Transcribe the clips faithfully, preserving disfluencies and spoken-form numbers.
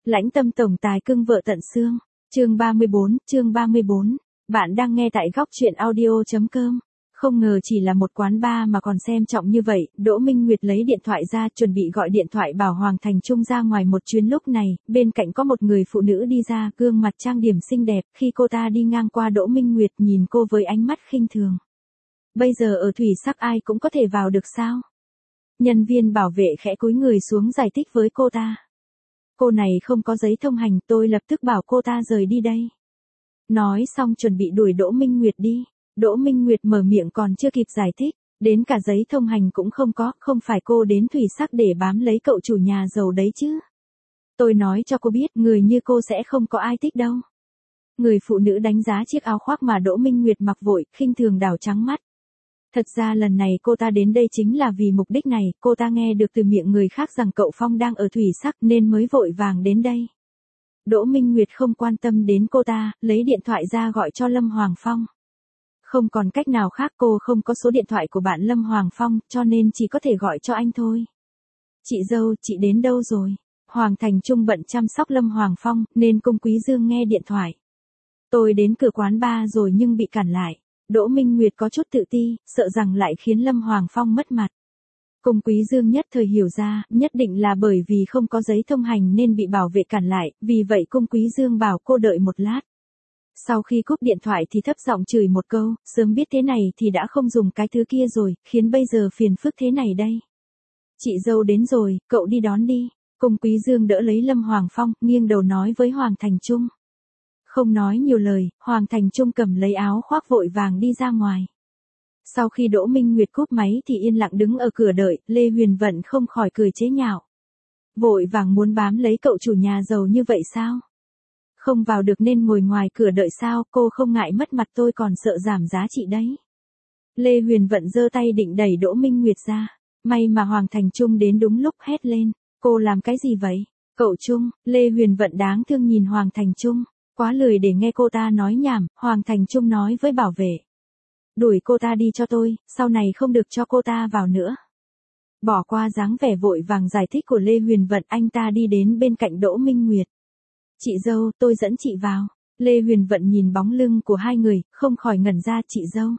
Lãnh tâm tổng tài cưng vợ tận xương. Chương ba mươi bốn, chương ba mươi bốn. Bạn đang nghe tại góc truyện audio chấm com. Không ngờ chỉ là một quán bar mà còn xem trọng như vậy, Đỗ Minh Nguyệt lấy điện thoại ra chuẩn bị gọi điện thoại bảo Hoàng Thành Trung ra ngoài một chuyến. Lúc này, bên cạnh có một người phụ nữ đi ra, gương mặt trang điểm xinh đẹp, khi cô ta đi ngang qua Đỗ Minh Nguyệt nhìn cô với ánh mắt khinh thường. Bây giờ ở thủy sắc ai cũng có thể vào được sao? Nhân viên bảo vệ khẽ cúi người xuống giải thích với cô ta. Cô này không có giấy thông hành, tôi lập tức bảo cô ta rời đi đây. Nói xong chuẩn bị đuổi Đỗ Minh Nguyệt đi. Đỗ Minh Nguyệt mở miệng còn chưa kịp giải thích, đến cả giấy thông hành cũng không có, không phải cô đến thủy sắc để bám lấy cậu chủ nhà giàu đấy chứ. Tôi nói cho cô biết, người như cô sẽ không có ai thích đâu. Người phụ nữ đánh giá chiếc áo khoác mà Đỗ Minh Nguyệt mặc vội, khinh thường đảo trắng mắt. Thật ra lần này cô ta đến đây chính là vì mục đích này, cô ta nghe được từ miệng người khác rằng cậu Phong đang ở thủy sắc nên mới vội vàng đến đây. Đỗ Minh Nguyệt không quan tâm đến cô ta, lấy điện thoại ra gọi cho Lâm Hoàng Phong. Không còn cách nào khác, cô không có số điện thoại của bạn Lâm Hoàng Phong, cho nên chỉ có thể gọi cho anh thôi. Chị dâu, chị đến đâu rồi? Hoàng Thành Trung bận chăm sóc Lâm Hoàng Phong, nên Cung Quý Dương nghe điện thoại. Tôi đến cửa quán bar rồi nhưng bị cản lại. Đỗ Minh Nguyệt có chút tự ti, sợ rằng lại khiến Lâm Hoàng Phong mất mặt. Cung Quý Dương nhất thời hiểu ra, nhất định là bởi vì không có giấy thông hành nên bị bảo vệ cản lại, vì vậy Cung Quý Dương bảo cô đợi một lát. Sau khi cúp điện thoại thì thấp giọng chửi một câu, sớm biết thế này thì đã không dùng cái thứ kia rồi, khiến bây giờ phiền phức thế này đây. Chị dâu đến rồi, cậu đi đón đi. Cung Quý Dương đỡ lấy Lâm Hoàng Phong, nghiêng đầu nói với Hoàng Thành Trung. Không nói nhiều lời, Hoàng Thành Trung cầm lấy áo khoác vội vàng đi ra ngoài. Sau khi Đỗ Minh Nguyệt cúp máy thì yên lặng đứng ở cửa đợi, Lê Huyền Vận không khỏi cười chế nhạo. Vội vàng muốn bám lấy cậu chủ nhà giàu như vậy sao? Không vào được nên ngồi ngoài cửa đợi sao, cô không ngại mất mặt tôi còn sợ giảm giá trị đấy. Lê Huyền Vận giơ tay định đẩy Đỗ Minh Nguyệt ra. May mà Hoàng Thành Trung đến đúng lúc, hét lên. Cô làm cái gì vậy? Cậu Trung, Lê Huyền Vận đáng thương nhìn Hoàng Thành Trung. Quá lười để nghe cô ta nói nhảm, Hoàng Thành Trung nói với bảo vệ. Đuổi cô ta đi cho tôi, sau này không được cho cô ta vào nữa. Bỏ qua dáng vẻ vội vàng giải thích của Lê Huyền Vận, anh ta đi đến bên cạnh Đỗ Minh Nguyệt. Chị dâu, tôi dẫn chị vào. Lê Huyền Vận nhìn bóng lưng của hai người, không khỏi ngẩn ra. Chị dâu.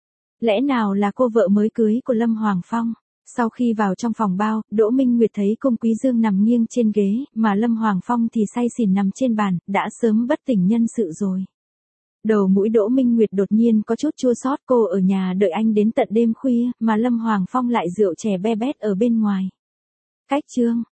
Lẽ nào là cô vợ mới cưới của Lâm Hoàng Phong? Sau khi vào trong phòng bao, Đỗ Minh Nguyệt thấy Cung Quý Dương nằm nghiêng trên ghế, mà Lâm Hoàng Phong thì say xỉn nằm trên bàn, đã sớm bất tỉnh nhân sự rồi. Đầu mũi Đỗ Minh Nguyệt đột nhiên có chút chua xót, cô ở nhà đợi anh đến tận đêm khuya, mà Lâm Hoàng Phong lại rượu chè be bét ở bên ngoài. Cách chương.